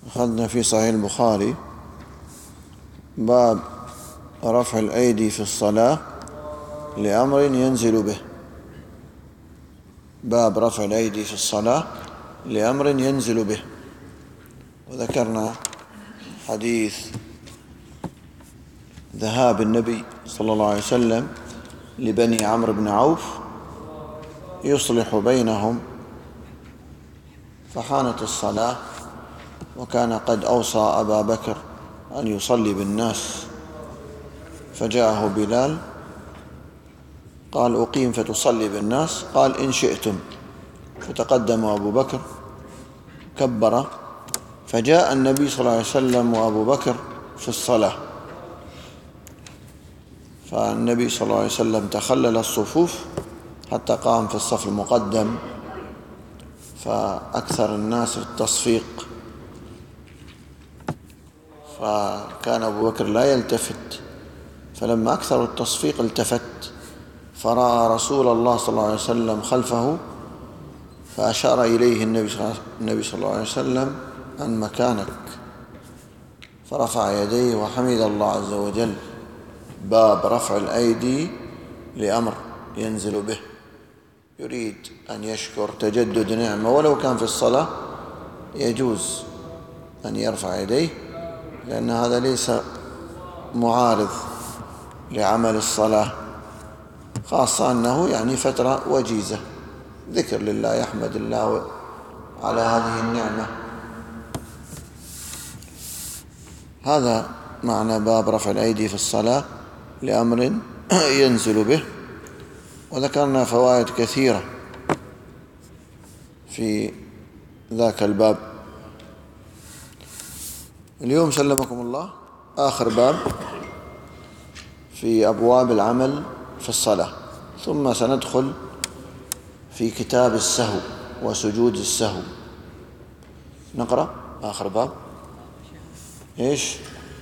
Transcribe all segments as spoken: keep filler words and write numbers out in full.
أخذنا في صحيح البخاري باب رفع الأيدي في الصلاة لأمر ينزل به. باب رفع الأيدي في الصلاة لأمر ينزل به. وذكرنا حديث ذهاب النبي صلى الله عليه وسلم لبني عمرو بن عوف يصلح بينهم، فحانت الصلاة وكان قد أوصى أبا بكر أن يصلي بالناس، فجاءه بلال قال أقيم فتصلي بالناس، قال إن شئتم، فتقدم أبو بكر كبر، فجاء النبي صلى الله عليه وسلم وأبو بكر في الصلاة، فالنبي صلى الله عليه وسلم تخلل الصفوف حتى قام في الصف المقدم، فأكثر الناس في التصفيق، فكان أبو بكر لا يلتفت، فلما أكثر التصفيق التفت فرأى رسول الله صلى الله عليه وسلم خلفه، فأشار إليه النبي صلى الله عليه وسلم عن مكانك، فرفع يديه وحمد الله عز وجل. باب رفع الأيدي لأمر ينزل به، يريد أن يشكر تجدد نعمة ولو كان في الصلاة يجوز أن يرفع يديه، لأن هذا ليس معارض لعمل الصلاة، خاصة أنه يعني فترة وجيزة، ذكر لله، يحمد الله على هذه النعمة. هذا معنى باب رفع الأيدي في الصلاة لأمر ينزل به. وذكرنا فوائد كثيرة في ذاك الباب. اليوم سلمكم الله آخر باب في أبواب العمل في الصلاة، ثم سندخل في كتاب السهو وسجود السهو. نقرأ آخر باب. إيش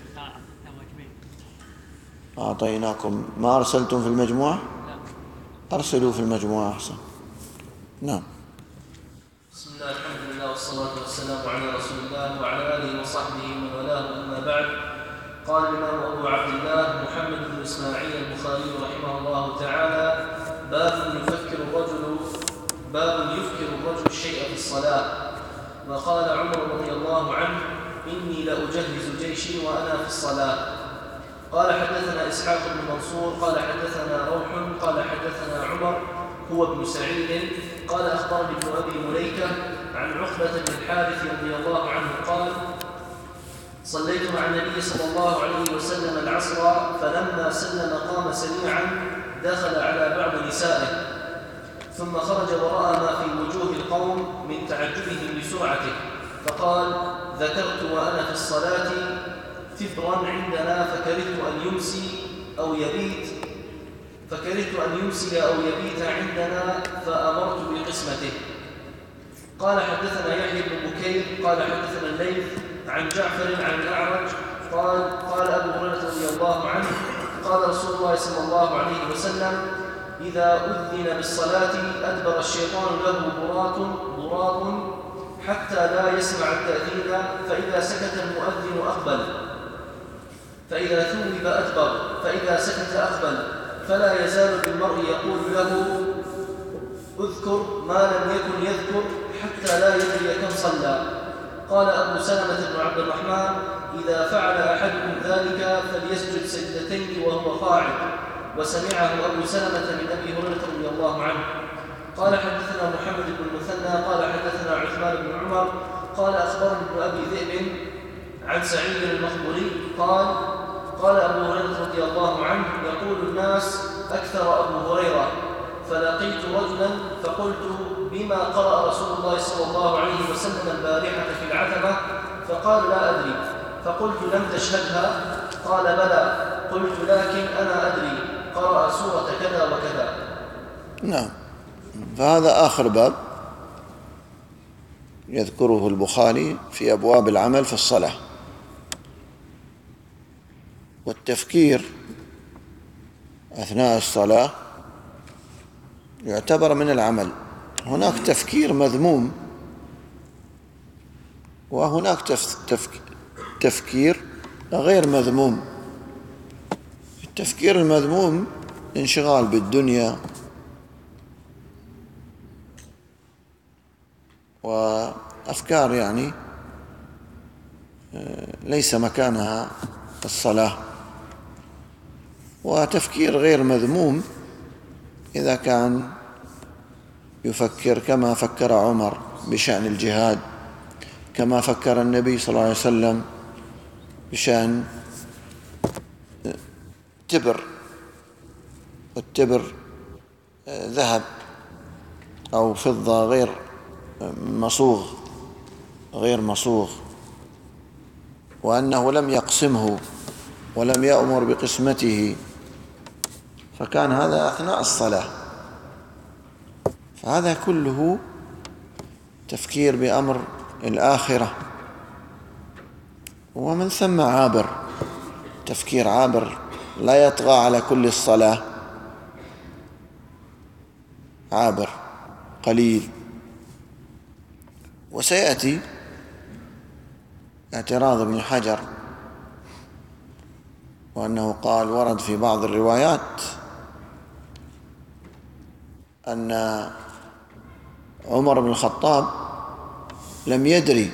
أعطيناكم؟ ما أرسلتم في المجموعة؟ أرسلوا في المجموعة أحسن. نعم. بسم الله، الحمد لله، والصلاة والسلام على رسول الله وعلى آله وصحبه ومن والاه، أما بعد. قال الإمام أبو عبد الله محمد بن إسماعيل البخاري رحمه الله تعالى: باب يفكر الرجل باب يفكر الرجل الشيء في الصلاة. وقال عمر رضي الله عنه: إني لأجهز جيشي وأنا في الصلاة. قال حدثنا إسحاق بن منصور قال حدثنا روح قال حدثنا عمر هو ابن سعيد قال أخبرني ابن أبي مليكة عن عقبة بن الحارث رضي الله عنه قال: صليت مع النبي صلى الله عليه وسلم العصر، فلما سلم قام سريعا دخل على بعض نسائه، ثم خرج ورأى ما في وجوه القوم من تعجبهم لسرعته، فقال: ذكرت وأنا في الصلاة فبرا عندنا فكرهت أن يمسي أو يبيت فكرهت أن يمسي أو يبيت عندنا فأمرت بقسمته. قال حدثنا يحيى بن بكير قال حدثنا الليث عن جعفر عن الأعرج قال قال أبو هريرة رضي الله عنه: قال رسول الله صلى الله عليه وسلم: إذا أذن بالصلاة أدبر الشيطان له براط براط حتى لا يسمع التأذين، فإذا سكت المؤذن أقبل، فإذا ثوب أدبر، فإذا سكت أقبل، فلا يزال بالمرء يقول له: اذكر ما لم يكن يذكر حتى لا يدري كم صلى. قال أبو سلمة بن عبد الرحمن: إذا فعل أحدكم ذلك فليسجد سجدتين وهو قاعد. وسمعه أبو سلمة من أبي هريرة رضي الله عنه. قال حدثنا محمد بن المثنى قال حدثنا عثمان بن عمر قال أخبرني ابن أبي ذئب عن سعيد المخبري قال: قال أبو هريرة رضي الله عنه: يقول الناس أكثر أبو هريرة، فلقيت رجلا فقلت: بما قرأ رسول الله صلى الله عليه وسلم البارحة في العتمة؟ فقال: لا أدري. فقلت: لم تشهدها؟ قال: بلى. قلت: لكن أنا أدري، قرأ سورة كذا وكذا. نعم. فهذا آخر باب يذكره البخاري في أبواب العمل في الصلاة. والتفكير أثناء الصلاة يعتبر من العمل. هناك تفكير مذموم وهناك تفكير غير مذموم. التفكير المذموم انشغال بالدنيا وأفكار يعني ليس مكانها الصلاة، وتفكير غير مذموم إذا كان يفكر كما فكر عمر بشأن الجهاد، كما فكر النبي صلى الله عليه وسلم بشأن تبر، والتبر ذهب أو فضة غير مصوغ غير مصوغ وأنه لم يقسمه ولم يأمر بقسمته، فكان هذا أثناء الصلاة. فهذا كله تفكير بأمر الآخرة، ومن ثم عابر، تفكير عابر لا يطغى على كل الصلاة، عابر قليل. وسيأتي اعتراض ابن حجر، وأنه قال ورد في بعض الروايات أن عمر بن الخطاب لم يدري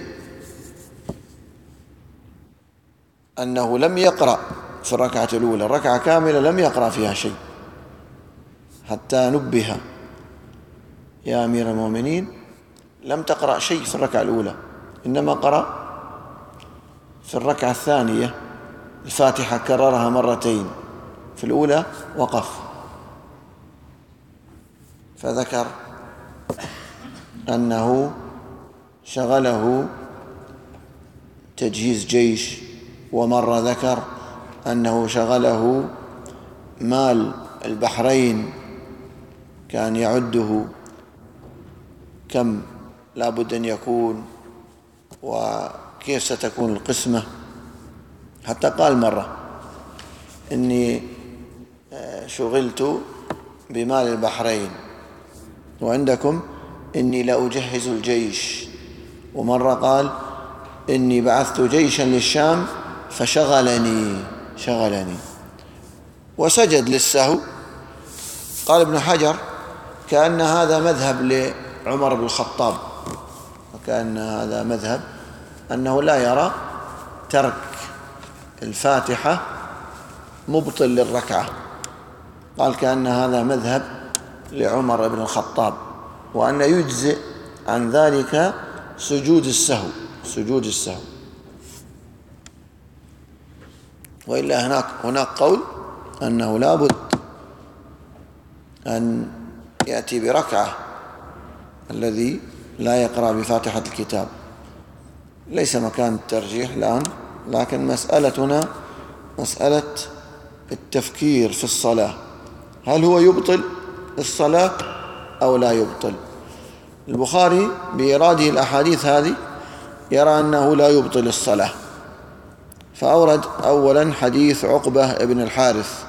أنه لم يقرأ في الركعة الأولى، الركعة كاملة لم يقرأ فيها شيء حتى نبه: يا أمير المؤمنين لم تقرأ شيء في الركعة الأولى، إنما قرأ في الركعة الثانية الفاتحة كررها مرتين، في الأولى وقف. فذكر أنه شغله تجهيز جيش، ومرة ذكر أنه شغله مال البحرين، كان يعده كم لا بد أن يكون وكيف ستكون القسمة، حتى قال مرة: إني شغلت بمال البحرين وعندكم إني لأجهز الجيش. ومرة قال: إني بعثت جيشا للشام فشغلني شغلني وسجد للسهو. قال ابن حجر: كأن هذا مذهب لعمر بن الخطاب، وكأن هذا مذهب أنه لا يرى ترك الفاتحة مبطل للركعة. قال كأن هذا مذهب لعمر بن الخطاب، وأن يجزئ عن ذلك سجود السهو سجود السهو وإلا هناك هناك قول أنه لا بد أن يأتي بركعة الذي لا يقرأ بفاتحة الكتاب. ليس مكان الترجيح الآن، لكن مسألتنا مسألة التفكير في الصلاة، هل هو يبطل الصلاة أو لا يبطل؟ البخاري بإراده الأحاديث هذه يرى أنه لا يبطل الصلاة، فأورد أولا حديث عقبة بن الحارث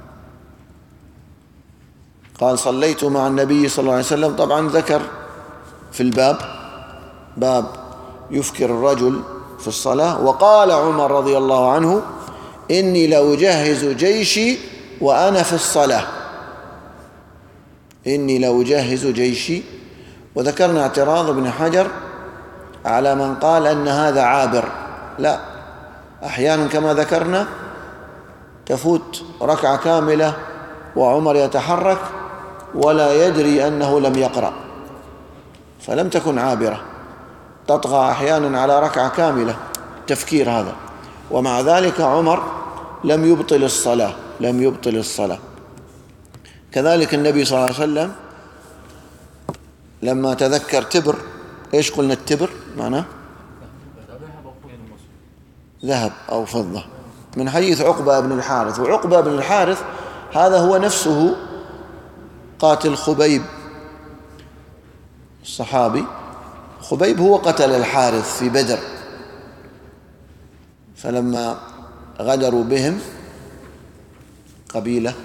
قال: صليت مع النبي صلى الله عليه وسلم. طبعا ذكر في الباب باب يفكر الرجل في الصلاة، وقال عمر رضي الله عنه: إني لأجهز جيشي وأنا في الصلاة إني لأجهز جيشي. وذكرنا اعتراض ابن حجر على من قال أن هذا عابر. لا، أحيانا كما ذكرنا تفوت ركعة كاملة وعمر يتحرك ولا يدري أنه لم يقرأ، فلم تكن عابرة، تطغى أحيانا على ركعة كاملة تفكير هذا، ومع ذلك عمر لم يبطل الصلاة لم يبطل الصلاة. كذلك النبي صلى الله عليه وسلم لما تذكر تبر، إيش قلنا التبر معناه؟ ذهب أو فضة، من حديث عقبة بن الحارث. وعقبة بن الحارث هذا هو نفسه قاتل خبيب الصحابي. خبيب هو قتل الحارث في بدر، فلما غدروا بهم قبيلة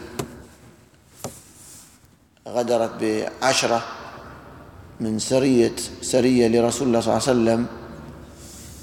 غدرت بعشرة من سرية سرية لرسول الله صلى الله عليه وسلم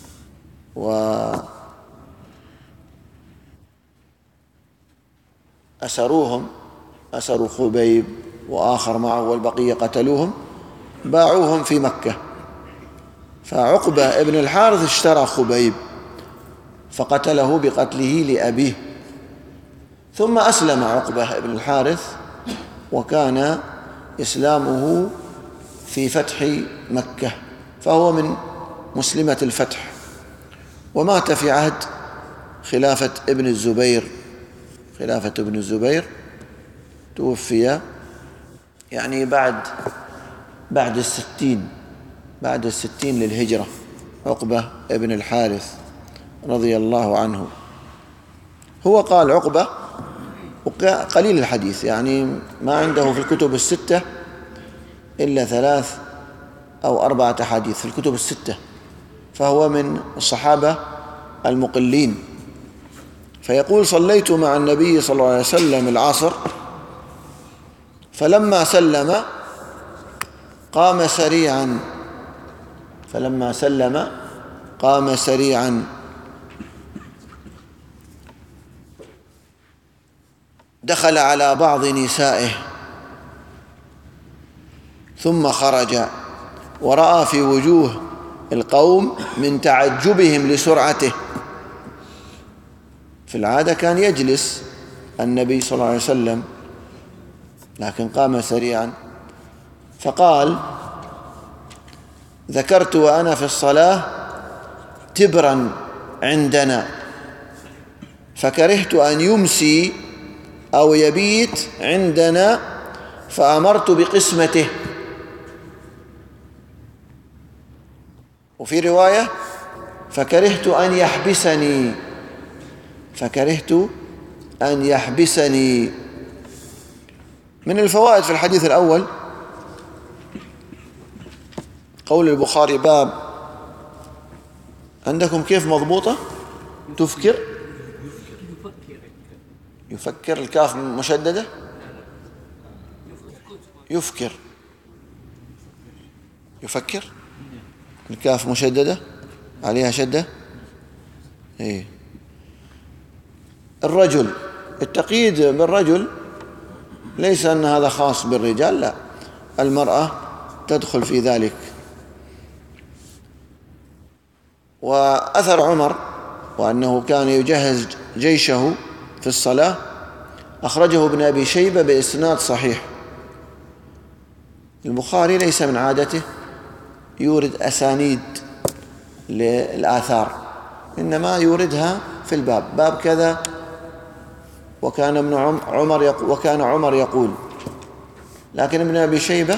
وأسروهم، أسروا خبيب وآخر معه والبقية قتلوهم، باعوهم في مكة. فعقبة ابن الحارث اشترى خبيب فقتله بقتله لأبيه، ثم أسلم عقبة ابن الحارث، وكان إسلامه في فتح مكة، فهو من مسلمة الفتح، ومات في عهد خلافة ابن الزبير. خلافة ابن الزبير توفي يعني بعد بعد الستين بعد الستين للهجرة، عقبة ابن الحارث رضي الله عنه. هو قال عقبة قليل الحديث، يعني ما عنده في الكتب الستة إلا ثلاث أو أربعة أحاديث في الكتب الستة، فهو من الصحابة المقلين. فيقول: صليت مع النبي صلى الله عليه وسلم العصر، فلما سلم قام سريعا فلما سلم قام سريعا دخل على بعض نسائه ثم خرج، ورأى في وجوه القوم من تعجبهم لسرعته. في العادة كان يجلس النبي صلى الله عليه وسلم، لكن قام سريعا. فقال: ذكرت وأنا في الصلاة تبرا عندنا، فكرهت أن يمسي أو يبيت عندنا، فأمرت بقسمته. وفي رواية: فكرهت أن يحبسني فكرهت أن يحبسني. من الفوائد في الحديث الأول قول البخاري: باب. عندكم كيف مضبوطة؟ تفكر يفكر الكاف مشددة، يفكر يفكر الكاف مشددة عليها شدة. إيه. الرجل، التقييد بالرجل ليس أن هذا خاص بالرجال، لا، المرأة تدخل في ذلك. وأثر عمر وأنه كان يجهز جيشه في الصلاة أخرجه ابن أبي شيبة بإسناد صحيح. البخاري ليس من عادته يورد أسانيد للآثار، إنما يوردها في الباب، باب كذا وكان ابن عمر يقول وكان عمر يقول. لكن ابن أبي شيبة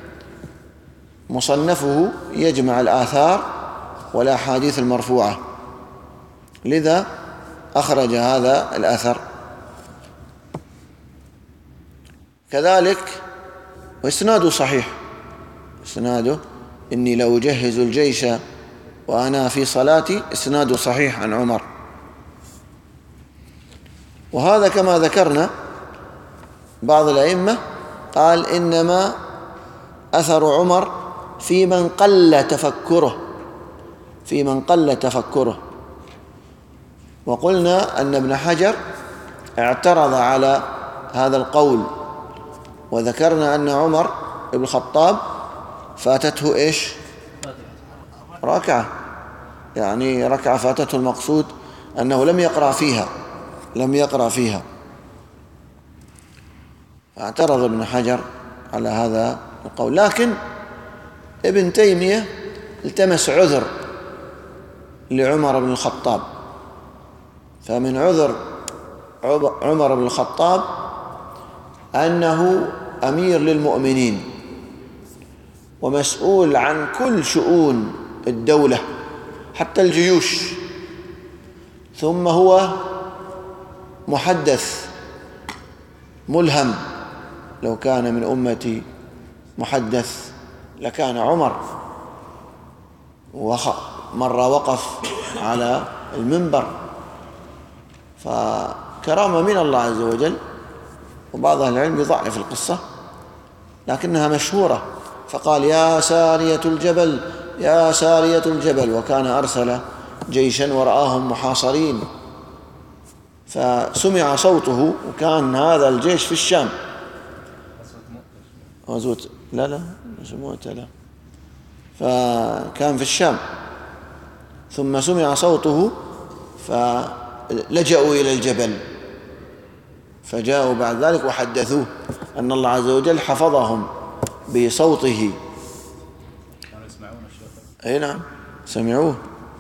مصنفه يجمع الآثار والأحاديث المرفوعة، لذا أخرج هذا الأثر. كذلك وإسناده صحيح، إسناده إني لأجهز الجيش وأنا في صلاتي، إسناده صحيح عن عمر. وهذا كما ذكرنا بعض الأئمة قال إنما أثر عمر في من قل تفكره في من قل تفكره وقلنا أن ابن حجر اعترض على هذا القول، وذكرنا أن عمر بن الخطاب فاتته إيش؟ ركعة، يعني ركعة فاتته، المقصود أنه لم يقرأ فيها لم يقرأ فيها فاعترض ابن حجر على هذا القول. لكن ابن تيمية التمس عذر لعمر بن الخطاب، فمن عذر عمر بن الخطاب أنه أمير للمؤمنين ومسؤول عن كل شؤون الدولة حتى الجيوش، ثم هو محدث ملهم. لو كان من أمتي محدث لكان عمر. مرة وقف على المنبر، فكرامة من الله عز وجل، وبعض أهل العلم يضعف القصة لكنها مشهورة، فقال: يا سارية الجبل يا سارية الجبل، وكان أرسل جيشا ورآهم محاصرين، فسمع صوته، وكان هذا الجيش في الشام. غزوة لا لا مش مؤتة لا، فكان في الشام. ثم سمع صوته فلجأوا إلى الجبل، فجاءوا بعد ذلك وحدثوه أن الله عز وجل حفظهم بصوته. كانوا يسمعون الشيخ؟ أي نعم سمعوه.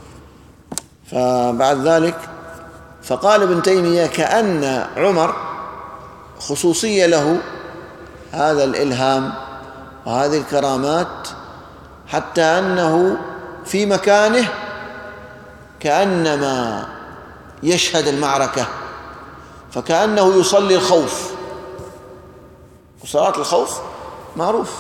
فبعد ذلك فقال ابن تيمية كأن عمر خصوصية له هذا الإلهام وهذه الكرامات، حتى أنه في مكانه كأنما يشهد المعركة، فكأنه يصلي الخوف. وصلاة الخوف معروف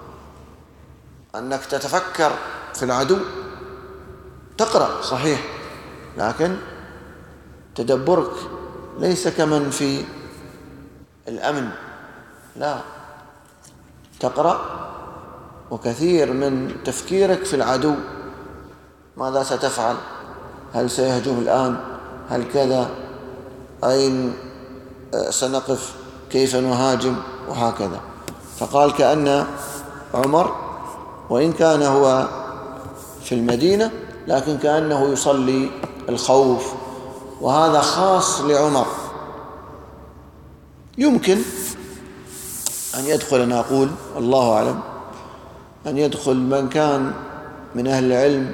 أنك تتفكر في العدو، تقرأ صحيح، لكن تدبرك ليس كمن في الأمن، لا، تقرأ وكثير من تفكيرك في العدو، ماذا ستفعل؟ هل سيهجم الآن؟ هل كذا؟ أين سنقف؟ كيف نهاجم؟ وهكذا. فقال كأن عمر وإن كان هو في المدينة لكن كأنه يصلي الخوف، وهذا خاص لعمر. يمكن أن يدخل، أنا أقول الله أعلم، أن يدخل من كان من أهل العلم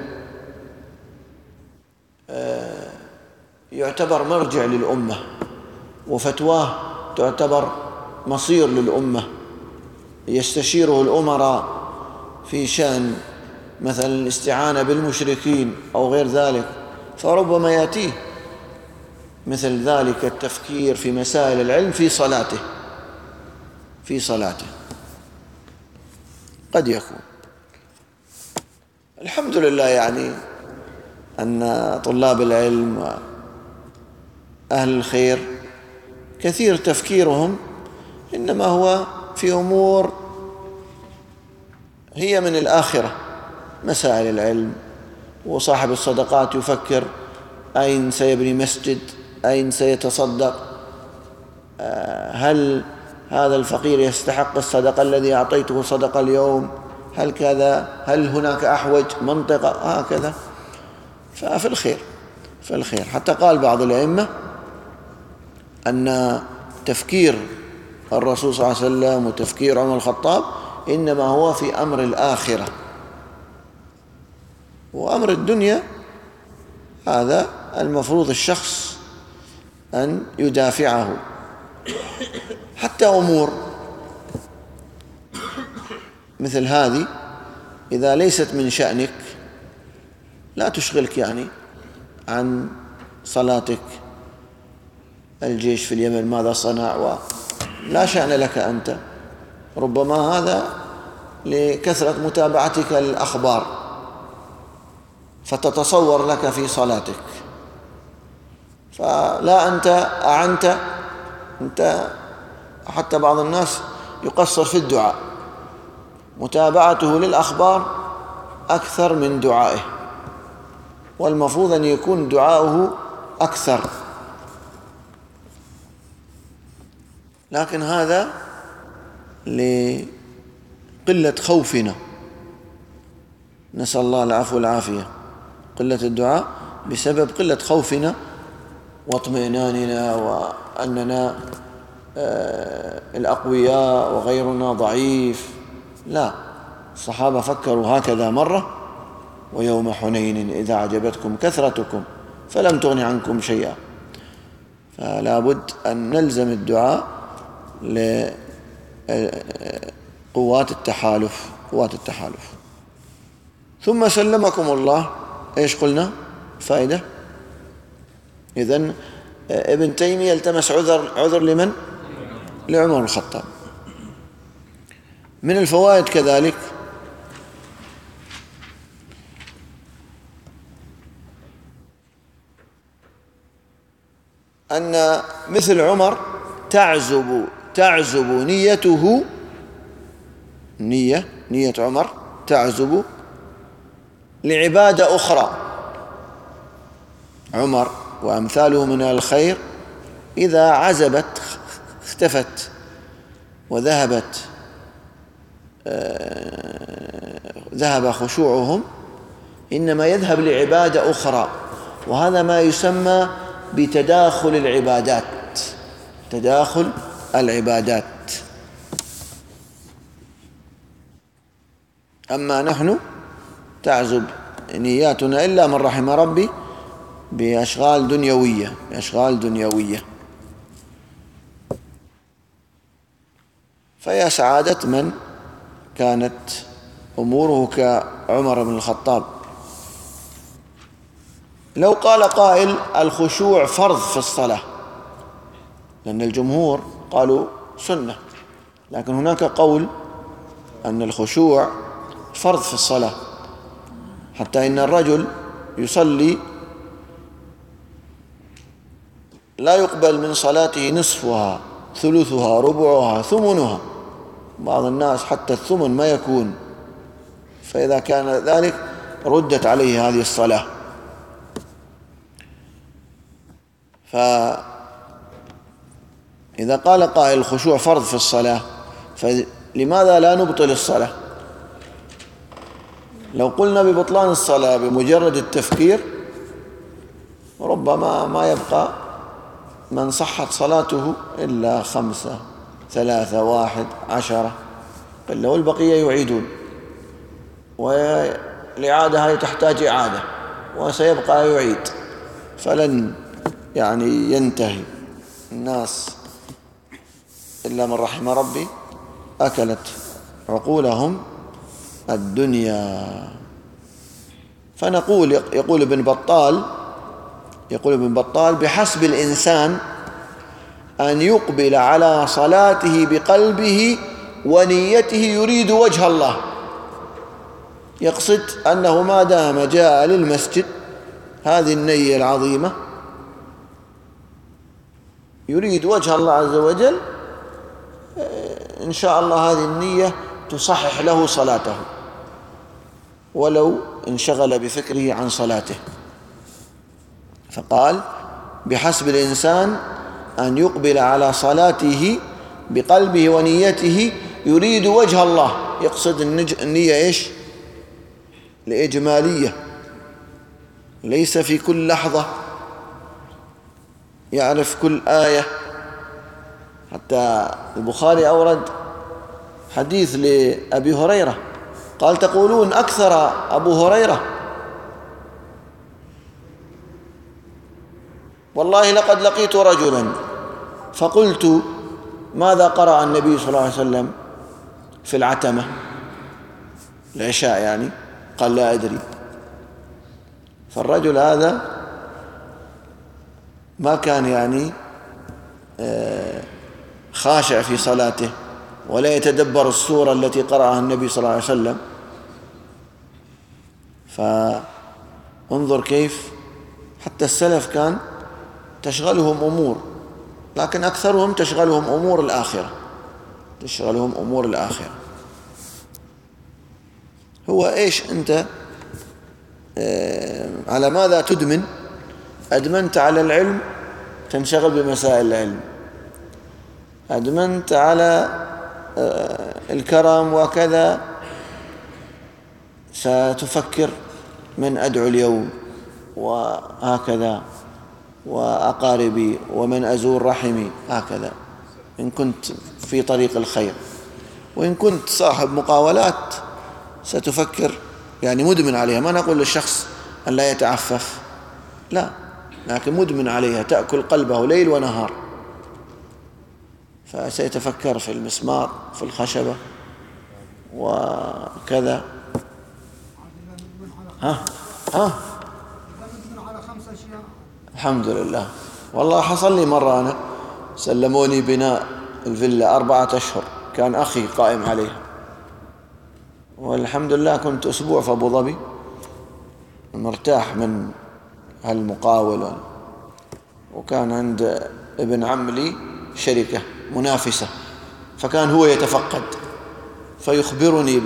يعتبر مرجع للأمة، وفتواه تعتبر مصير للأمة، يستشيره الأمراء في شأن مثلا الاستعانة بالمشركين أو غير ذلك، فربما يأتيه مثل ذلك التفكير في مسائل العلم في صلاته في صلاته قد يكون. الحمد لله يعني أن طلاب العلم وأهل الخير كثير تفكيرهم إنما هو في أمور هي من الآخرة، مسائل العلم. وصاحب الصدقات يفكر أين سيبني مسجد، أين سيتصدق، هل هذا الفقير يستحق الصدقة الذي أعطيته صدقة اليوم، هل كذا، هل هناك أحوج منطقة، هكذا. ففي الخير في الخير حتى قال بعض الأئمة أن تفكير الرسول صلى الله عليه وسلم وتفكير عمر الخطاب إنما هو في أمر الآخرة، وأمر الدنيا هذا المفروض الشخص أن يدافعه. حتى أمور مثل هذه إذا ليست من شأنك لا تشغلك يعني عن صلاتك، الجيش في اليمن ماذا صنع، ولا شأن لك أنت، ربما هذا لكثرة متابعتك للأخبار فتتصور لك في صلاتك، فلا أنت أعنت أنت. حتى بعض الناس يقصر في الدعاء، متابعته للأخبار أكثر من دعائه، والمفروض أن يكون دعاؤه أكثر، لكن هذا لقلة خوفنا، نسأل الله العفو والعافية. قلة الدعاء بسبب قلة خوفنا واطمئناننا وأننا الأقوياء وغيرنا ضعيف. لا، الصحابة فكروا هكذا مرة: ويوم حنين إذا أعجبتكم كثرتكم فلم تغن عنكم شيئا. فلا بد أن نلزم الدعاء لقوات التحالف قوات التحالف. ثم سلمكم الله، إيش قلنا فائدة؟ إذن ابن تيمية التمس عذر عذر لمن؟ لعمر الخطاب. من الفوائد كذلك أن مثل عمر تعزب تعزب نيته نية نية عمر تعزب لعبادة أخرى، عمر وأمثاله من الخير إذا عزبت اختفت وذهبت ذهب خشوعهم إنما يذهب لعبادة أخرى، وهذا ما يسمى بتداخل العبادات، تداخل العبادات. أما نحن تعزب نياتنا إلا من رحم ربي بأشغال دنيوية بأشغال دنيوية فيا سعادة من كانت أموره كعمر بن الخطاب. لو قال قائل الخشوع فرض في الصلاة، لأن الجمهور قالوا سنة، لكن هناك قول أن الخشوع فرض في الصلاة، حتى إن الرجل يصلي لا يقبل من صلاته نصفها ثلثها ربعها ثمنها، بعض الناس حتى الثمن ما يكون، فإذا كان ذلك ردت عليه هذه الصلاة. فإذا قال قائل الخشوع فرض في الصلاة فلماذا لا نبطل الصلاة؟ لو قلنا ببطلان الصلاة بمجرد التفكير ربما ما يبقى من صحت صلاته إلا خمسة ثلاثة واحد عشرة، بل لو البقية يعيدون، والإعادة هذه تحتاج إعادة وسيبقى يعيد، فلن يعني ينتهي الناس إلا من رحم ربي أكلت عقولهم الدنيا. فنقول يقول ابن بطال يقول ابن بطال بحسب الإنسان أن يقبل على صلاته بقلبه ونيته يريد وجه الله، يقصد أنه ما دام جاء للمسجد هذه النية العظيمة يريد وجه الله عز وجل، إن شاء الله هذه النية تصحح له صلاته ولو انشغل بفكره عن صلاته. فقال بحسب الإنسان أن يقبل على صلاته بقلبه ونيته يريد وجه الله، يقصد النية إيش؟ لإجمالية، ليس في كل لحظة يعرف كل آية. حتى البخاري أورد حديث لأبي هريرة قال تقولون أكثر أبو هريرة، والله لقد لقيت رجلا فقلت ماذا قرأ النبي صلى الله عليه وسلم في العتمة العشاء يعني؟ قال لا أدري. فالرجل هذا ما كان يعني خاشع في صلاته ولا يتدبر السورة التي قرأها النبي صلى الله عليه وسلم. فانظر كيف حتى السلف كان تشغلهم أمور، لكن أكثرهم تشغلهم أمور الآخرة تشغلهم أمور الآخرة. هو إيش أنت آه على ماذا تدمن؟ أدمنت على العلم تنشغل بمسائل العلم، أدمنت على آه الكرم وكذا ستفكر من أدعو اليوم وهكذا، وأقاربي ومن أزور رحمي هكذا، إن كنت في طريق الخير. وإن كنت صاحب مقاولات ستفكر يعني مدمن عليها، ما نقول للشخص أن لا يتعفف، لا، لكن مدمن عليها تأكل قلبه ليل ونهار، فسيتفكر في المسمار في الخشبة وكذا. ها ها الحمد لله. والله حصل لي مرة أنا سلموني بناء الفيلا أربعة أشهر، كان أخي قائم عليها، والحمد لله كنت أسبوع في أبو ظبي مرتاح من هالمقاول، وكان عند ابن عم لي شركة منافسة، فكان هو يتفقد فيخبرني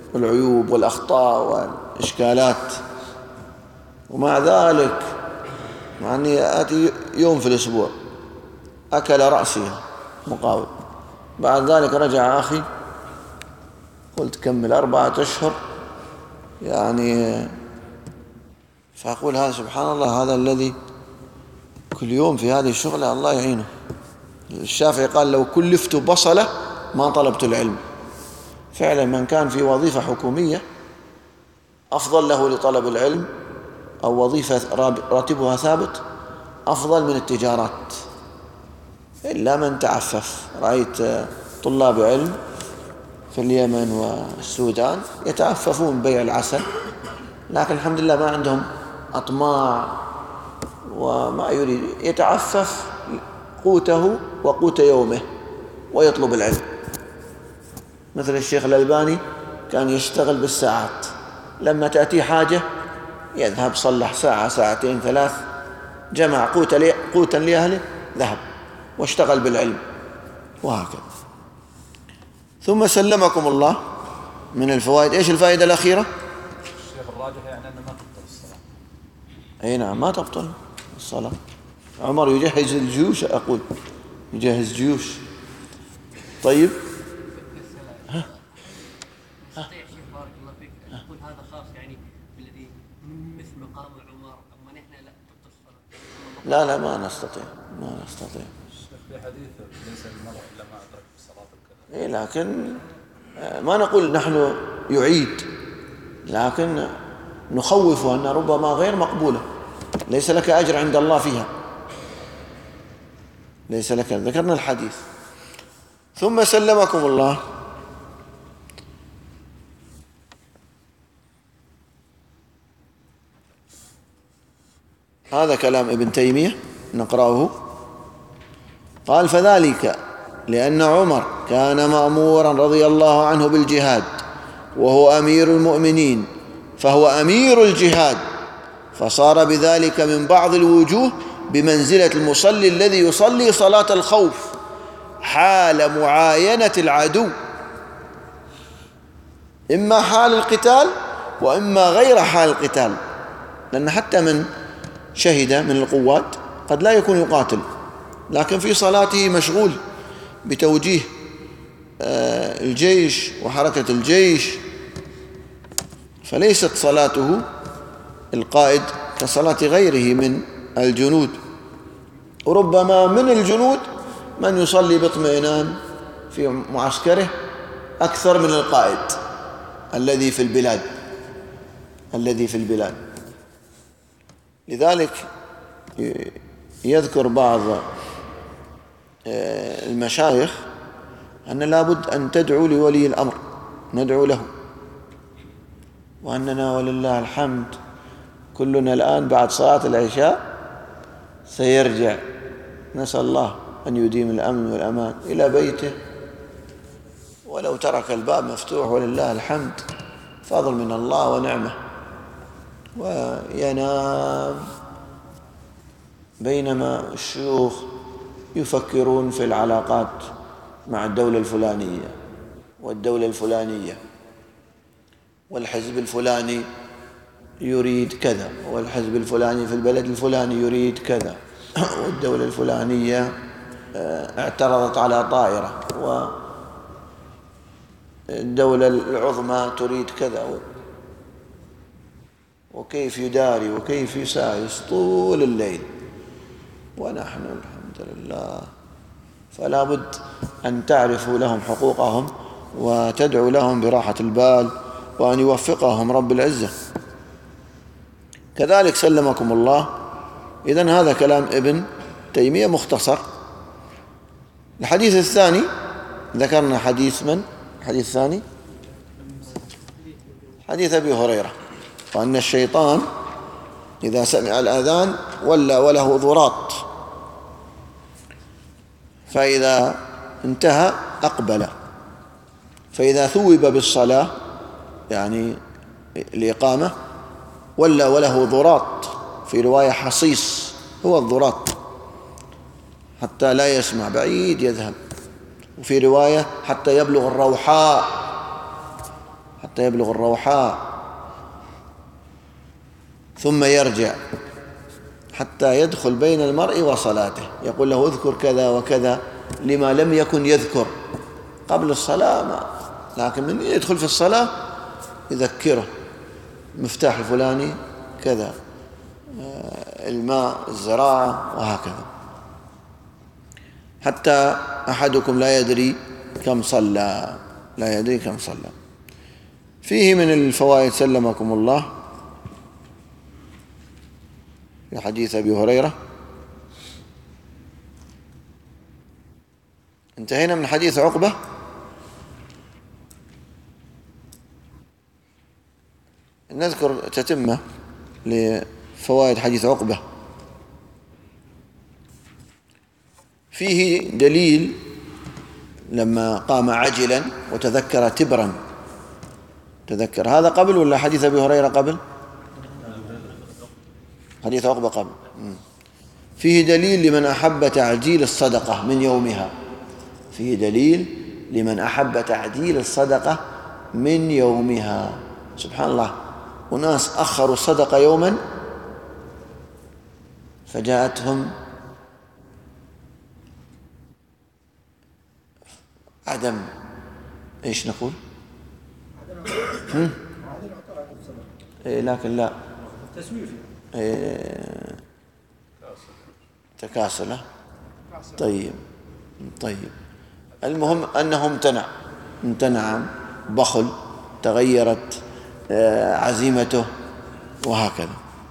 بالعيوب والأخطاء والإشكالات، ومع ذلك مع أني آتي يوم في الأسبوع، أكل رأسي مقاول. بعد ذلك رجع أخي، قلت كمل أربعة أشهر يعني. فأقول هذا سبحان الله، هذا الذي كل يوم في هذه الشغلة الله يعينه. الشافعي قال لو كلفت بصلة ما طلبت العلم. فعلا من كان في وظيفة حكومية أفضل له لطلب العلم، أو وظيفة راتبها ثابت أفضل من التجارات، إلا من تعفف. رأيت طلاب علم في اليمن والسودان يتعففون بيع العسل، لكن الحمد لله ما عندهم أطماع وما يريد، يتعفف قوته وقوت يومه ويطلب العلم. مثل الشيخ الألباني كان يشتغل بالساعات، لما تأتي حاجة يذهب صلح ساعة ساعتين ثلاث، جمع قوتا لأهله، ذهب واشتغل بالعلم، وهكذا. ثم سلمكم الله من الفوائد. إيش الفائدة الأخيرة؟ الشيخ الراجح يعني أنه ما تبطل الصلاة. أي نعم، ما تبطل الصلاة. عمر يجهز الجيوش، أقول يجهز جيوش. طيب، ها نستطيع شيخ بارك الله فيك نقول هذا خاص يعني بالذي مثل مقام عمر، أما نحن لا تبطل الصلاة؟ لا لا ما نستطيع، ما نستطيع. في حديث ليس المرء إلا ما أدرك الصلاة الكذا. إيه، لكن ما نقول نحن يعيد، لكن نخوفه أن ربما غير مقبولة، ليس لك أجر عند الله فيها، ليس لك. ذكرنا الحديث. ثم سلمكم الله هذا كلام ابن تيمية نقرأه. قال: فذلك لأن عمر كان مأمورا رضي الله عنه بالجهاد وهو أمير المؤمنين، فهو أمير الجهاد، فصار بذلك من بعض الوجوه بمنزلة المصلي الذي يصلي صلاة الخوف حال معاينة العدو، إما حال القتال وإما غير حال القتال، لأن حتى من شهد من القوات قد لا يكون يقاتل، لكن في صلاته مشغول بتوجيه الجيش وحركة الجيش، فليست صلاته القائد كصلاة غيره من الجنود. وربما من الجنود من يصلي باطمئنان في معسكره أكثر من القائد الذي في البلاد الذي في البلاد لذلك يذكر بعض المشايخ أن لابد أن تدعو لولي الأمر، ندعو له، وأننا ولله الحمد كلنا الآن بعد صلاة العشاء سيرجع، نسأل الله أن يديم الأمن والأمان إلى بيته، ولو ترك الباب مفتوح ولله الحمد فضل من الله ونعمة، وينام بينما الشيوخ يفكرون في العلاقات مع الدولة الفلانية والدولة الفلانية، والحزب الفلاني يريد كذا، والحزب الفلاني في البلد الفلاني يريد كذا، والدولة الفلانية اعترضت على طائرة، والدولة العظمى تريد كذا، وكيف يداري وكيف يسايس طول الليل، ونحن الحمد لله. فلا بد أن تعرفوا لهم حقوقهم وتدعو لهم براحة البال، وأن يوفقهم رب العزة. كذلك سلمكم الله. إذن هذا كلام ابن تيمية مختصر. الحديث الثاني ذكرنا حديث من؟ الحديث الثاني حديث أبي هريرة، وأن الشيطان إذا سمع الأذان ولى وله ضراط، فإذا انتهى أقبل، فإذا ثوب بالصلاة يعني الإقامة ولى وله ضراط، في رواية حصيص هو الضراط حتى لا يسمع، بعيد يذهب، وفي رواية حتى يبلغ الروحاء حتى يبلغ الروحاء ثم يرجع حتى يدخل بين المرء وصلاته، يقول له اذكر كذا وكذا لما لم يكن يذكر قبل الصلاة ما. لكن من يدخل في الصلاة يذكره مفتاح الفلاني كذا، الماء، الزراعة، وهكذا، حتى أحدكم لا يدري كم صلى، لا يدري كم صلى. فيه من الفوائد سلمكم الله في حديث أبي هريرة. انتهينا من حديث عقبة. نذكر تتمة لفوائد حديث عقبة. فيه دليل لما قام عجلا وتذكر تبرا. تذكر هذا قبل ولا حديث أبي هريرة قبل؟ حديث عقبة قبل. فيه دليل لمن أحب تعجيل الصدقة من يومها. فيه دليل لمن أحب تعجيل الصدقة من يومها. سبحان الله، وناس أخروا الصدقة يوما فجاءتهم عدم إيش نقول؟ إيه لكن لا إيه تكاسله. طيب طيب المهم أنه امتنع امتنع بخل، تغيرت عزيمته وهكذا.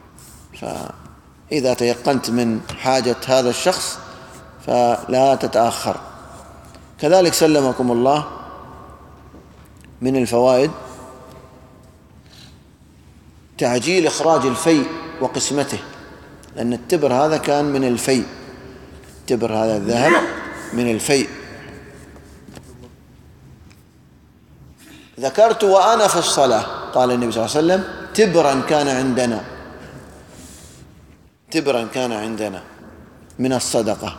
فإذا تيقنت من حاجة هذا الشخص فلا تتأخر. كذلك سلمكم الله من الفوائد تعجيل إخراج الفيء وقسمته، لأن التبر هذا كان من الفيء، التبر هذا الذهب من الفيء. ذكرت وأنا في الصلاة، قال النبي صلى الله عليه وسلم تبرا كان عندنا، تبرا كان عندنا من الصدقة.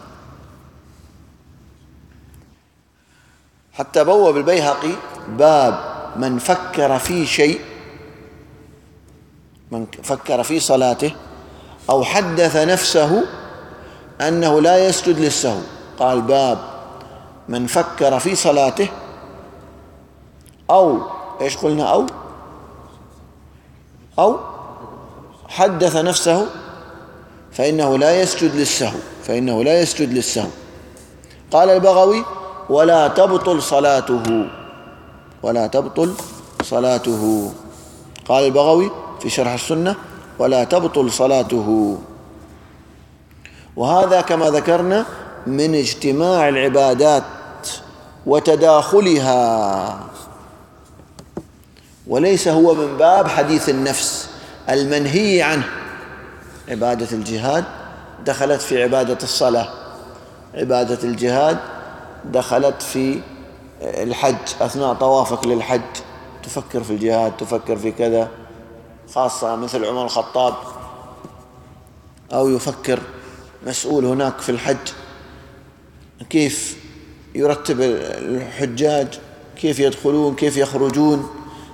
حتى بوب البيهقي باب من فكر في شيء، من فكر في صلاته أو حدث نفسه أنه لا يسجد للسهو. قال باب من فكر في صلاته أو إيش قلنا أو أو حدث نفسه فإنه لا يسجد للسهو، فإنه لا يسجد للسهو. قال البغوي ولا تبطل صلاته، ولا تبطل صلاته. قال البغوي في شرح السنة ولا تبطل صلاته. وهذا كما ذكرنا من اجتماع العبادات وتداخلها، وليس هو من باب حديث النفس المنهي عنه. عبادة الجهاد دخلت في عبادة الصلاة، عبادة الجهاد دخلت في الحج، أثناء طوافك للحج تفكر في الجهاد، تفكر في كذا، خاصة مثل عمر الخطاب، أو يفكر مسؤول هناك في الحج كيف يرتب الحجاج، كيف يدخلون، كيف يخرجون.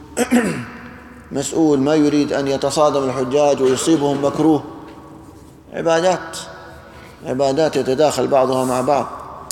مسؤول ما يريد أن يتصادم الحجاج ويصيبهم مكروه. عبادات عبادات يتداخل بعضها مع بعض.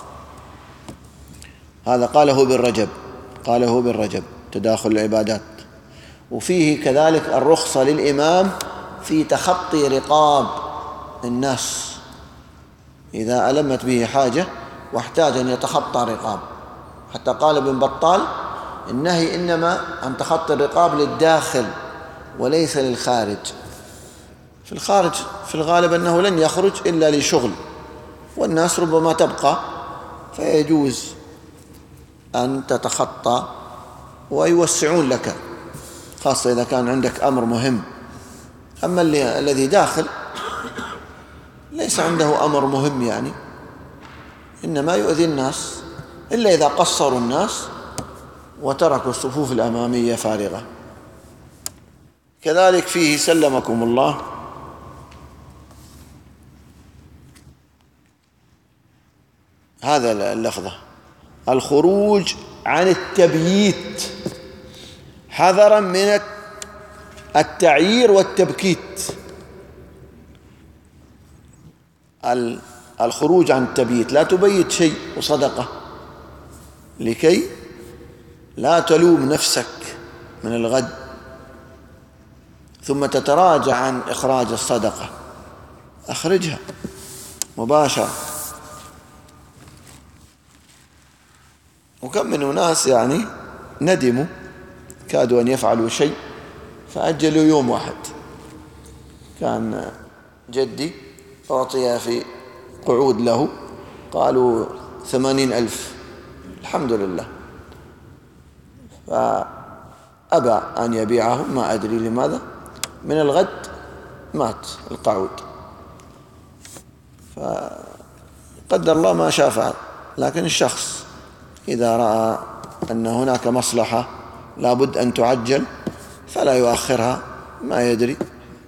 هذا قاله ابن رجب، قاله ابن رجب تداخل العبادات. وفيه كذلك الرخصة للإمام في تخطي رقاب الناس إذا ألمت به حاجة واحتاج أن يتخطى رقاب. حتى قال ابن بطال النهي إنما عن تخطي الرقاب للداخل وليس للخارج. في الخارج في الغالب أنه لن يخرج إلا لشغل، والناس ربما تبقى، فيجوز أن تتخطى ويوسعون لك، خاصة إذا كان عندك أمر مهم. أما الذي داخل ليس عنده أمر مهم يعني، إنما يؤذي الناس، إلا إذا قصروا الناس وتركوا الصفوف الأمامية فارغة. كذلك فيه سلمكم الله هذا اللفظة الخروج عن التبييت حذرا من التعيير والتبكيت. الخروج عن التبييت، لا تبيت شيء وصدقة، لكي لا تلوم نفسك من الغد ثم تتراجع عن إخراج الصدقة، أخرجها مباشرة. وكم من أناس يعني ندموا، كادوا أن يفعلوا شيء فأجلوا يوم واحد. كان جدي أعطي في قعود له، قالوا ثمانين ألف، الحمد لله، فأبى أن يبيعه، ما أدري لماذا. من الغد مات القعود، فقدر الله ما شاء فعل. لكن الشخص إذا رأى أن هناك مصلحة لابد أن تعجل فلا يؤخرها، ما يدري.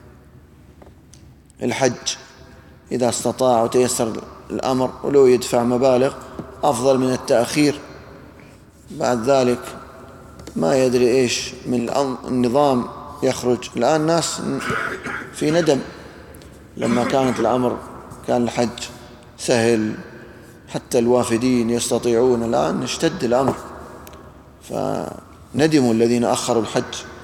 الحج إذا استطاع وتيسر الأمر ولو يدفع مبالغ أفضل من التأخير. بعد ذلك ما يدري إيش من النظام يخرج. الآن ناس في ندم، لما كانت الأمر كان الحج سهل حتى الوافدين يستطيعون، الآن اشتد الأمر، فندموا الذين أخروا الحج.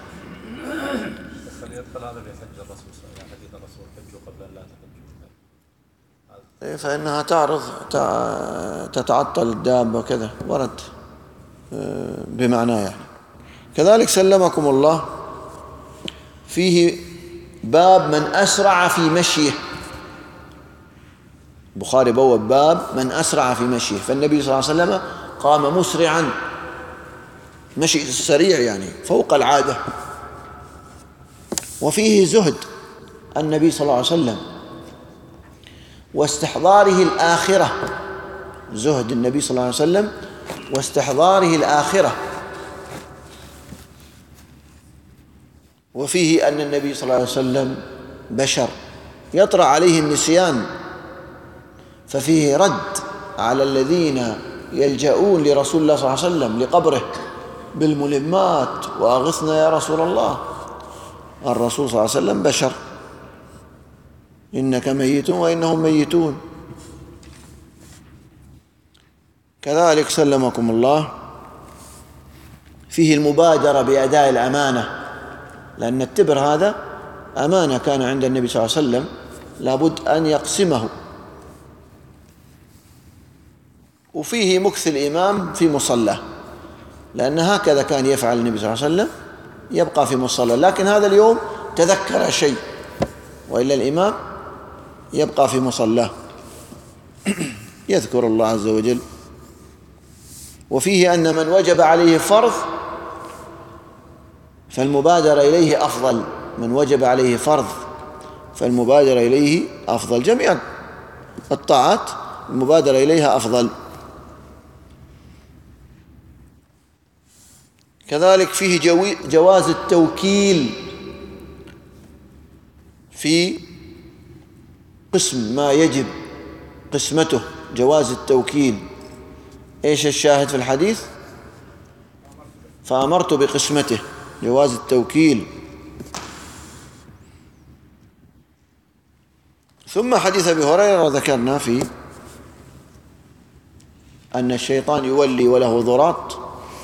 فليدخل هذا بحج الرسول صلى الله عليه وسلم، حديث الرسول حجوا قبل أن لا تحجوا، فإنها تعرض تتعطل الدابة وكذا، ورد بمعنى يعني. كذلك سلمكم الله فيه باب من أسرع في مشيه. البخاري بوب باب من أسرع في مشيه، فالنبي صلى الله عليه وسلم قام مسرعا، مشي سريع يعني فوق العادة. وفيه زهد النبي صلى الله عليه وسلم واستحضاره الآخرة، زهد النبي صلى الله عليه وسلم واستحضاره الآخرة. وفيه أن النبي صلى الله عليه وسلم بشر يطرأ عليه النسيان، ففيه رد على الذين يلجؤون لرسول الله صلى الله عليه وسلم لقبره بالملمات، وأغثنا يا رسول الله. الرسول صلى الله عليه وسلم بشر، إنك ميت وإنهم ميتون. كذلك سلمكم الله فيه المبادرة بأداء الأمانة، لأن التبر هذا أمانة كان عند النبي صلى الله عليه وسلم لابد أن يقسمه. وفيه مكث الإمام في مصلى، لأن هكذا كان يفعل النبي صلى الله عليه وسلم، يبقى في مصلى. لكن هذا اليوم تذكر شيء، وإلا الإمام يبقى في مصلاه يذكر الله عز وجل. وفيه أن من وجب عليه فرض فالمبادرة إليه أفضل، من وجب عليه فرض فالمبادرة إليه أفضل. جميع الطاعات المبادرة إليها أفضل. كذلك فيه جواز التوكيل في قسم ما يجب قسمته، جواز التوكيل. إيش الشاهد في الحديث؟ فأمرت بقسمته، جواز التوكيل. ثم حديث أبي هريرة ذكرنا فيه أن الشيطان يولي وله ضراط،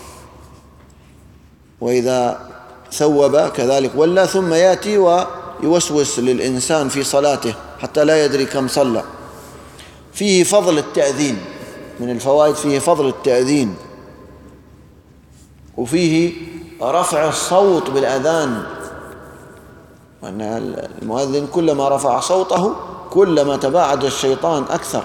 وإذا ثوب كذلك ولى، ثم يأتي ويوسوس للإنسان في صلاته حتى لا يدري كم صلى. فيه فضل التأذين، من الفوائد فيه فضل التأذين. وفيه رفع الصوت بالأذان، وأن المؤذن كلما رفع صوته كلما تباعد الشيطان أكثر.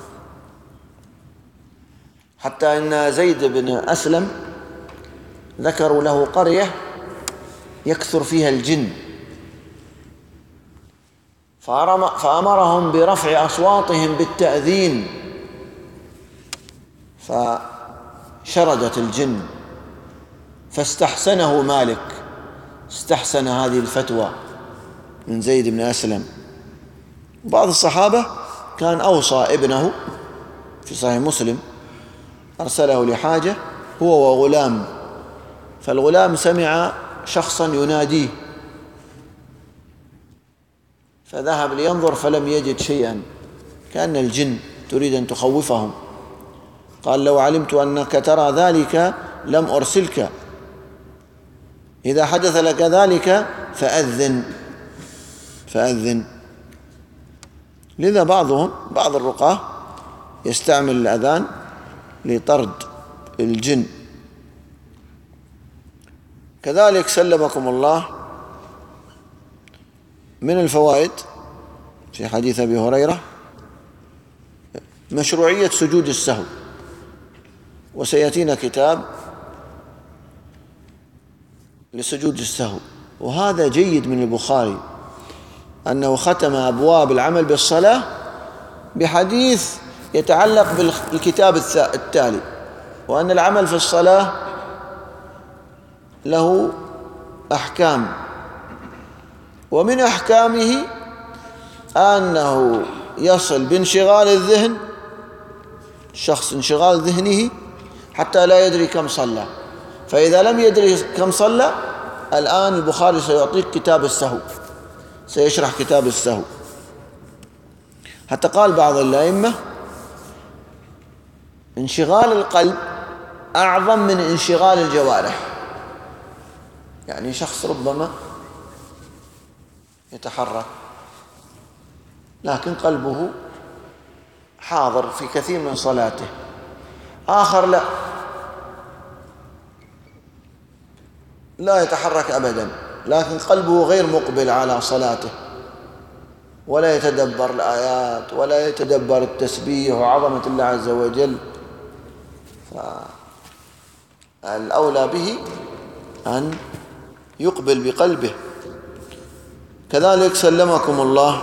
حتى إن زيد بن أسلم ذكروا له قرية يكثر فيها الجن، فأمرهم برفع أصواتهم بالتأذين، فشردت الجن، فاستحسنه مالك، استحسن هذه الفتوى من زيد بن أسلم. بعض الصحابة كان أوصى ابنه، في صحيح مسلم أرسله لحاجة هو وغلام، فالغلام سمع شخصا يناديه فذهب لينظر فلم يجد شيئا، كأن الجن تريد أن تخوفهم. قال لو علمت أنك ترى ذلك لم أرسلك، إذا حدث لك ذلك فأذن فأذن لذا بعضهم بعض الرقاة يستعمل الأذان لطرد الجن. كذلك سلمكم الله من الفوائد في حديث أبي هريرة مشروعية سجود السهو، وسيأتينا كتاب لسجود السهو، وهذا جيد من البخاري أنه ختم أبواب العمل بالصلاة بحديث يتعلق بالكتاب التالي، وأن العمل في الصلاة له أحكام، ومن أحكامه أنه يصل بانشغال الذهن، شخص انشغال ذهنه حتى لا يدري كم صلى، فإذا لم يدري كم صلى الآن البخاري سيعطيك كتاب السهو، سيشرح كتاب السهو. حتى قال بعض الأئمة انشغال القلب أعظم من انشغال الجوارح، يعني شخص ربما يتحرك لكن قلبه حاضر في كثير من صلاته، آخر لا لا يتحرك أبدا لكن قلبه غير مقبل على صلاته، ولا يتدبر الآيات ولا يتدبر التسبيح وعظمة الله عز وجل. فالأولى به أن يقبل بقلبه. كذلك سلمكم الله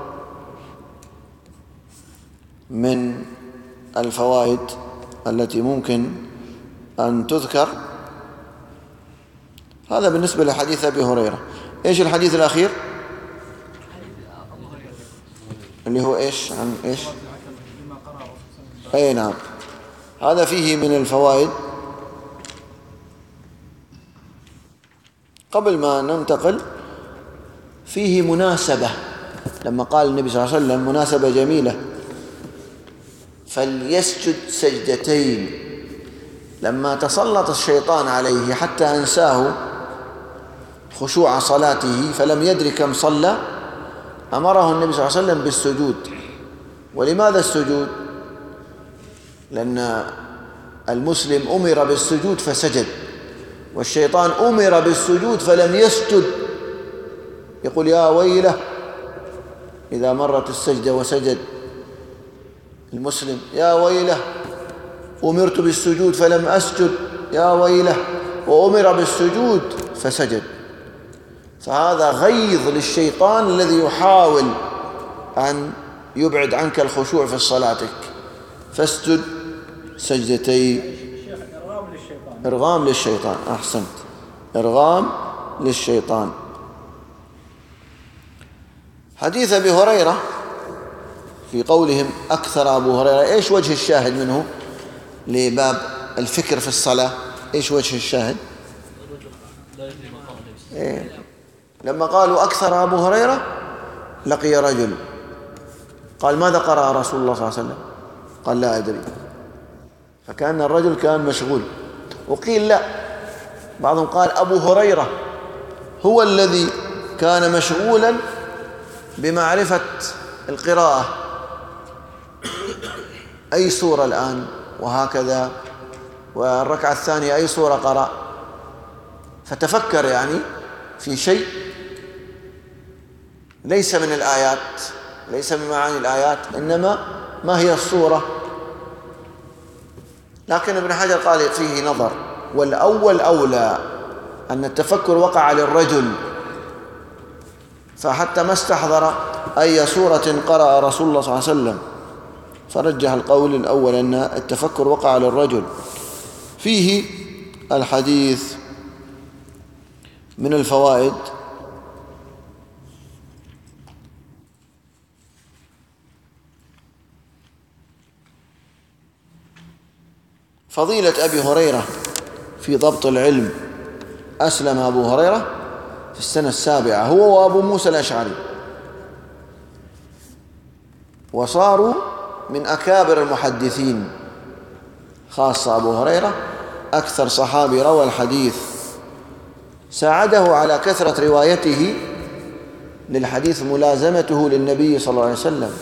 من الفوائد التي ممكن أن تذكر، هذا بالنسبة لحديث أبي هريرة. إيش الحديث الأخير اللي هو إيش عن إيش؟ أي نعم، هذا فيه من الفوائد. قبل ما ننتقل فيه مناسبة، لما قال النبي صلى الله عليه وسلم مناسبة جميلة فليسجد سجدتين، لما تسلط الشيطان عليه حتى أنساه خشوع صلاته فلم يدري كم صلى، أمره النبي صلى الله عليه وسلم بالسجود. ولماذا السجود؟ لأن المسلم أمر بالسجود فسجد، والشيطان أمر بالسجود فلم يسجد، يقول يا ويله إذا مرت السجدة وسجد. المسلم يا ويله أمرت بالسجود فلم أسجد، يا ويله، وأمر بالسجود فسجد. فهذا غيظ للشيطان الذي يحاول أن يبعد عنك الخشوع في صلاتك. فاسجد سجدتي. إرغام للشيطان، أحسنت، إرغام للشيطان. حديث أبي هريرة في قولهم أكثر أبو هريرة، إيش وجه الشاهد منه لباب الفكر في الصلاة؟ إيش وجه الشاهد؟ إيه؟ لما قالوا أكثر أبو هريرة لقي رجل قال ماذا قرأ رسول الله صلى الله عليه وسلم؟ قال لا أدري، فكان الرجل كان مشغول. وقيل لا، بعضهم قال أبو هريرة هو الذي كان مشغولا بمعرفة القراءة، أي سورة الآن وهكذا، والركعة الثانية أي سورة قرأ، فتفكر يعني في شيء ليس من الآيات، ليس من معاني الآيات، إنما ما هي الصورة. لكن ابن حجر قال فيه نظر، والأول أولى أن التفكر وقع للرجل، فحتى ما استحضر أي سورة قرأ رسول الله صلى الله عليه وسلم، فرجح القول الأول أن التفكر وقع للرجل. فيه الحديث من الفوائد فضيلة أبي هريرة في ضبط العلم. أسلم أبو هريرة في السنة السابعة هو وأبو موسى الأشعري، وصاروا من أكابر المحدثين، خاصة أبو هريرة أكثر صحابي روى الحديث، ساعده على كثرة روايته للحديث ملازمته للنبي صلى الله عليه وسلم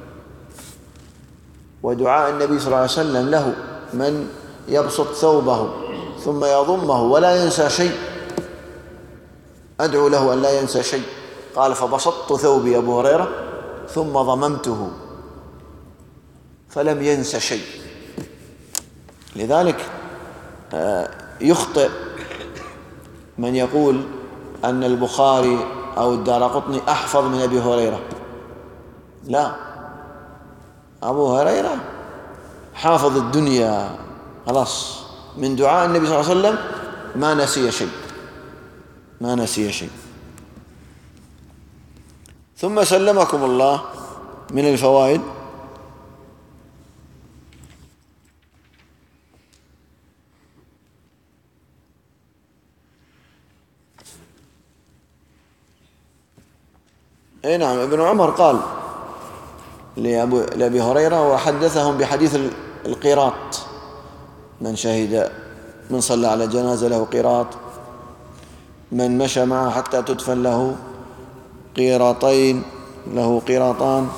ودعاء النبي صلى الله عليه وسلم له: من يبسط ثوبه ثم يضمه ولا ينسى شيء أدعو له أن لا ينسى شيء. قال: فبسطت ثوبي أبو هريرة ثم ضممته فلم ينس شيء. لذلك يخطئ من يقول أن البخاري أو الدارقطني أحفظ من أبي هريرة. لا، أبو هريرة حافظ الدنيا خلاص، من دعاء النبي صلى الله عليه وسلم ما نسي شيء ما نسي شيء. ثم سلمكم الله من الفوائد اي نعم، ابن عمر قال لأبي هريرة وحدثهم بحديث القيراط: من شهد من صلى على جنازة له قيراط، من مشى معه حتى تدفن له قيراطين له قيراطان.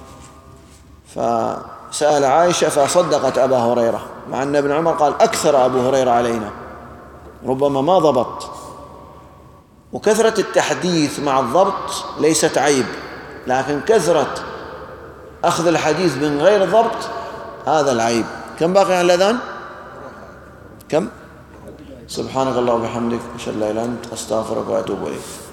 فسأل عائشة فصدقت أبا هريرة، مع أن ابن عمر قال: أكثر أبو هريرة علينا، ربما ما ضبط. وكثرة التحديث مع الضبط ليست عيب، لكن كثرة أخذ الحديث من غير ضبط هذا العيب. كم باقي على الأذان؟ كم؟ سبحانك اللهم وبحمدك أشهد أن لا إله إلا أنت أستغفرك وأتوب إليك.